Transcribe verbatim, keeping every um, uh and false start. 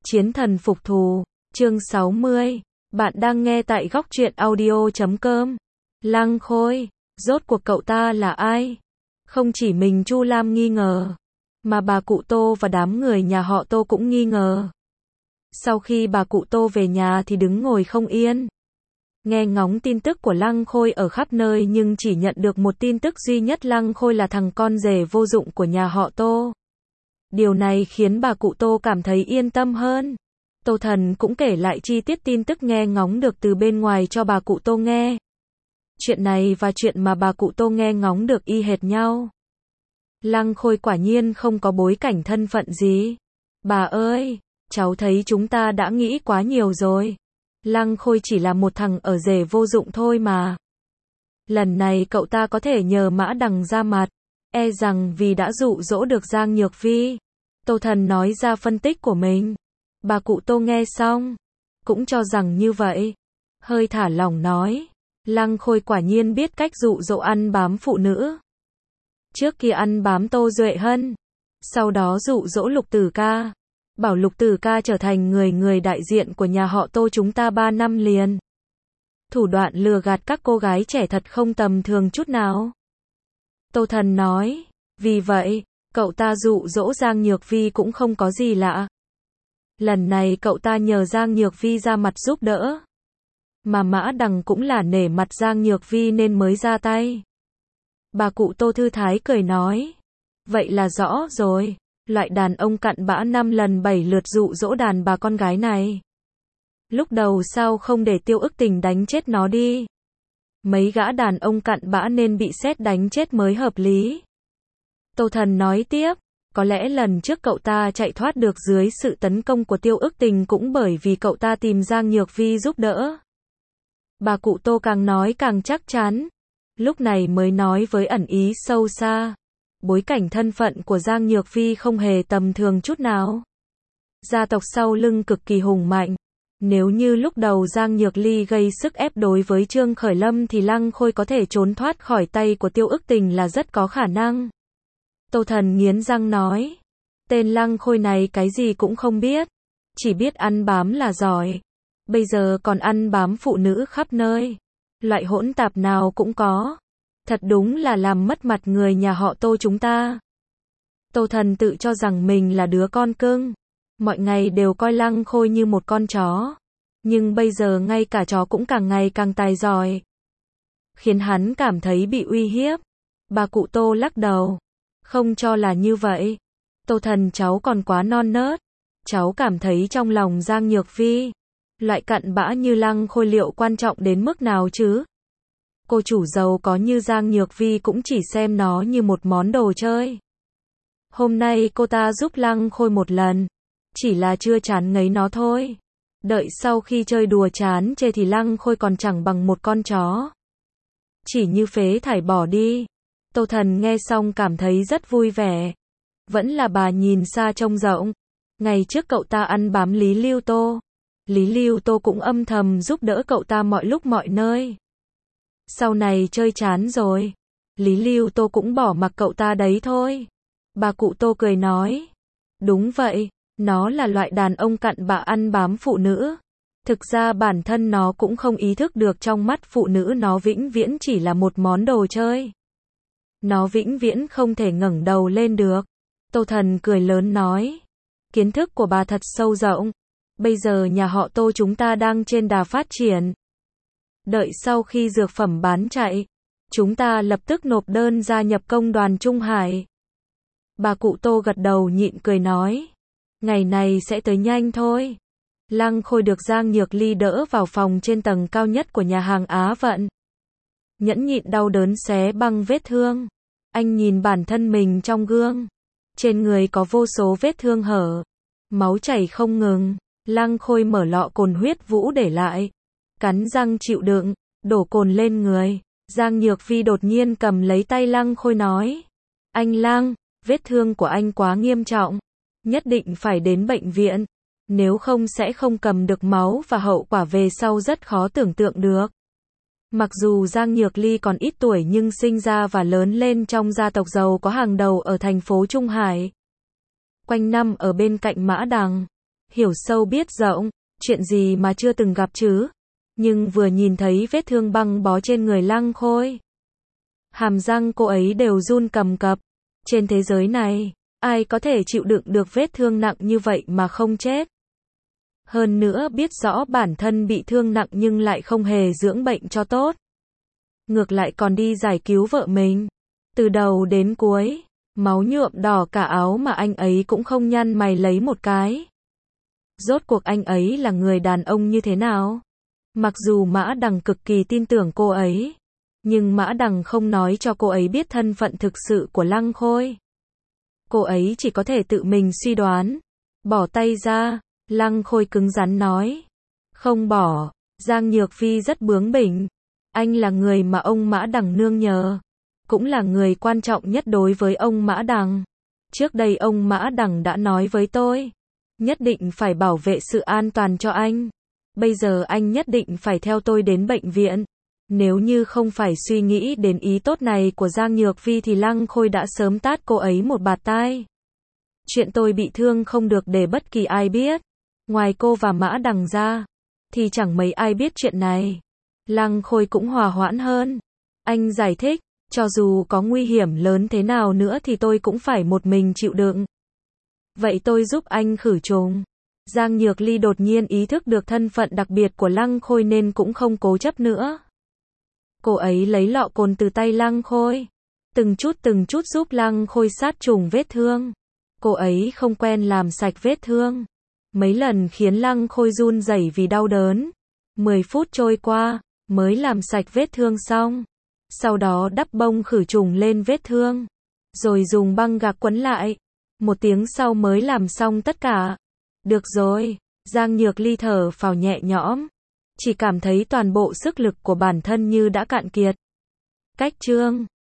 Chiến thần phục thù, chương sáu mươi. Bạn đang nghe tại góc truyện audio chấm com. Lăng Khôi, rốt cuộc cậu ta là ai? Không chỉ mình Chu Lam nghi ngờ, mà bà cụ Tô và đám người nhà họ Tô cũng nghi ngờ. Sau khi bà cụ Tô về nhà thì đứng ngồi không yên. Nghe ngóng tin tức của Lăng Khôi ở khắp nơi nhưng chỉ nhận được một tin tức duy nhất, Lăng Khôi là thằng con rể vô dụng của nhà họ Tô. Điều này khiến bà cụ Tô cảm thấy yên tâm hơn. Tô Thần cũng kể lại chi tiết tin tức nghe ngóng được từ bên ngoài cho bà cụ Tô nghe. Chuyện này và chuyện mà bà cụ Tô nghe ngóng được y hệt nhau. Lăng Khôi quả nhiên không có bối cảnh thân phận gì. Bà ơi, cháu thấy chúng ta đã nghĩ quá nhiều rồi. Lăng Khôi chỉ là một thằng ở rể vô dụng thôi mà. Lần này cậu ta có thể nhờ Mã Đằng ra mặt, e rằng vì đã dụ dỗ được Giang Nhược Vi. Tô Thần nói ra phân tích của mình. Bà cụ Tô nghe xong, cũng cho rằng như vậy. Hơi thả lỏng nói, Lăng Khôi quả nhiên biết cách dụ dỗ ăn bám phụ nữ. Trước kia ăn bám Tô Duệ Hân, sau đó dụ dỗ Lục Tử Ca, bảo Lục Tử Ca trở thành người người đại diện của nhà họ Tô chúng ta ba năm liền. Thủ đoạn lừa gạt các cô gái trẻ thật không tầm thường chút nào. Tô Thần nói, vì vậy, cậu ta dụ dỗ Giang Nhược Vi cũng không có gì lạ. Lần này cậu ta nhờ Giang Nhược Vi ra mặt giúp đỡ. Mà Mã Đằng cũng là nể mặt Giang Nhược Vi nên mới ra tay. Bà cụ Tô thư thái cười nói, vậy là rõ rồi, loại đàn ông cặn bã năm lần bảy lượt dụ dỗ đàn bà con gái này. Lúc đầu sao không để Tiêu Ức Tình đánh chết nó đi? Mấy gã đàn ông cặn bã nên bị sét đánh chết mới hợp lý. Tô Thần nói tiếp, có lẽ lần trước cậu ta chạy thoát được dưới sự tấn công của Tiêu Ức Tình cũng bởi vì cậu ta tìm Giang Nhược Vi giúp đỡ. Bà cụ Tô càng nói càng chắc chắn, lúc này mới nói với ẩn ý sâu xa. Bối cảnh thân phận của Giang Nhược Vi không hề tầm thường chút nào. Gia tộc sau lưng cực kỳ hùng mạnh. Nếu như lúc đầu Giang Nhược Ly gây sức ép đối với Trương Khởi Lâm thì Lăng Khôi có thể trốn thoát khỏi tay của Tiêu Ức Tình là rất có khả năng. Tô Thần nghiến răng nói, tên Lăng Khôi này cái gì cũng không biết, chỉ biết ăn bám là giỏi. Bây giờ còn ăn bám phụ nữ khắp nơi. Loại hỗn tạp nào cũng có. Thật đúng là làm mất mặt người nhà họ Tô chúng ta. Tô Thần tự cho rằng mình là đứa con cưng. Mọi ngày đều coi Lăng Khôi như một con chó. Nhưng bây giờ ngay cả chó cũng càng ngày càng tài giỏi. Khiến hắn cảm thấy bị uy hiếp. Bà cụ Tô lắc đầu. Không cho là như vậy. Tô Thần cháu còn quá non nớt. Cháu cảm thấy trong lòng Giang Nhược Vi, loại cặn bã như Lăng Khôi liệu quan trọng đến mức nào chứ? Cô chủ giàu có như Giang Nhược Vi cũng chỉ xem nó như một món đồ chơi. Hôm nay cô ta giúp Lăng Khôi một lần, chỉ là chưa chán ngấy nó thôi. Đợi sau khi chơi đùa chán chê thì Lăng Khôi còn chẳng bằng một con chó. Chỉ như phế thải bỏ đi. Tô Thần nghe xong cảm thấy rất vui vẻ. Vẫn là bà nhìn xa trông rộng. Ngày trước cậu ta ăn bám Lý Lưu Tô. Lý Lưu Tô cũng âm thầm giúp đỡ cậu ta mọi lúc mọi nơi. Sau này chơi chán rồi, Lý Lưu Tô cũng bỏ mặc cậu ta đấy thôi. Bà cụ Tô cười nói, đúng vậy, nó là loại đàn ông cặn bã ăn bám phụ nữ. Thực ra bản thân nó cũng không ý thức được trong mắt phụ nữ nó vĩnh viễn chỉ là một món đồ chơi. Nó vĩnh viễn không thể ngẩng đầu lên được. Tô Thần cười lớn nói, kiến thức của bà thật sâu rộng. Bây giờ nhà họ Tô chúng ta đang trên đà phát triển. Đợi sau khi dược phẩm bán chạy, chúng ta lập tức nộp đơn gia nhập công đoàn Trung Hải. Bà cụ Tô gật đầu nhịn cười nói, ngày này sẽ tới nhanh thôi. Lăng Khôi được Giang Nhược Ly đỡ vào phòng trên tầng cao nhất của nhà hàng Á Vận. Nhẫn nhịn đau đớn xé băng vết thương. Anh nhìn bản thân mình trong gương. Trên người có vô số vết thương hở. Máu chảy không ngừng. Lăng Khôi mở lọ cồn huyết vũ để lại. Cắn răng chịu đựng, đổ cồn lên người. Giang Nhược Vi đột nhiên cầm lấy tay Lăng Khôi nói, anh Lăng, vết thương của anh quá nghiêm trọng. Nhất định phải đến bệnh viện. Nếu không sẽ không cầm được máu và hậu quả về sau rất khó tưởng tượng được. Mặc dù Giang Nhược Ly còn ít tuổi nhưng sinh ra và lớn lên trong gia tộc giàu có hàng đầu ở thành phố Trung Hải. Quanh năm ở bên cạnh Mã Đằng. hiểu sâu biết rộng, chuyện gì mà chưa từng gặp chứ. Nhưng vừa nhìn thấy vết thương băng bó trên người Lăng Khôi, hàm răng cô ấy đều run cầm cập. Trên thế giới này, ai có thể chịu đựng được vết thương nặng như vậy mà không chết? Hơn nữa biết rõ bản thân bị thương nặng nhưng lại không hề dưỡng bệnh cho tốt. Ngược lại còn đi giải cứu vợ mình. Từ đầu đến cuối, máu nhuộm đỏ cả áo mà anh ấy cũng không nhăn mày lấy một cái. Rốt cuộc anh ấy là người đàn ông như thế nào? Mặc dù Mã Đằng cực kỳ tin tưởng cô ấy, nhưng Mã Đằng không nói cho cô ấy biết thân phận thực sự của Lăng Khôi. Cô ấy chỉ có thể tự mình suy đoán. Bỏ tay ra, Lăng Khôi cứng rắn nói. Không bỏ. Giang Nhược Phi rất bướng bỉnh. Anh là người mà ông Mã Đằng nương nhờ, cũng là người quan trọng nhất đối với ông Mã Đằng. Trước đây ông Mã Đằng đã nói với tôi, nhất định phải bảo vệ sự an toàn cho anh. Bây giờ anh nhất định phải theo tôi đến bệnh viện. Nếu như không phải suy nghĩ đến ý tốt này của Giang Nhược Phi thì Lăng Khôi đã sớm tát cô ấy một bạt tai. Chuyện tôi bị thương không được để bất kỳ ai biết. Ngoài cô và Mã Đằng ra, thì chẳng mấy ai biết chuyện này. Lăng Khôi cũng hòa hoãn hơn. Anh giải thích, cho dù có nguy hiểm lớn thế nào nữa thì tôi cũng phải một mình chịu đựng. Vậy tôi giúp anh khử trùng. Giang Nhược Ly đột nhiên ý thức được thân phận đặc biệt của Lăng Khôi nên cũng không cố chấp nữa. Cô ấy lấy lọ cồn từ tay Lăng Khôi, từng chút từng chút giúp Lăng Khôi sát trùng vết thương. Cô ấy không quen làm sạch vết thương, mấy lần khiến Lăng Khôi run rẩy vì đau đớn. mười phút trôi qua, mới làm sạch vết thương xong. Sau đó đắp bông khử trùng lên vết thương, rồi dùng băng gạc quấn lại. Một tiếng sau mới làm xong tất cả. Được rồi, Giang Nhược Ly thở phào nhẹ nhõm, chỉ cảm thấy toàn bộ sức lực của bản thân như đã cạn kiệt. Cách chương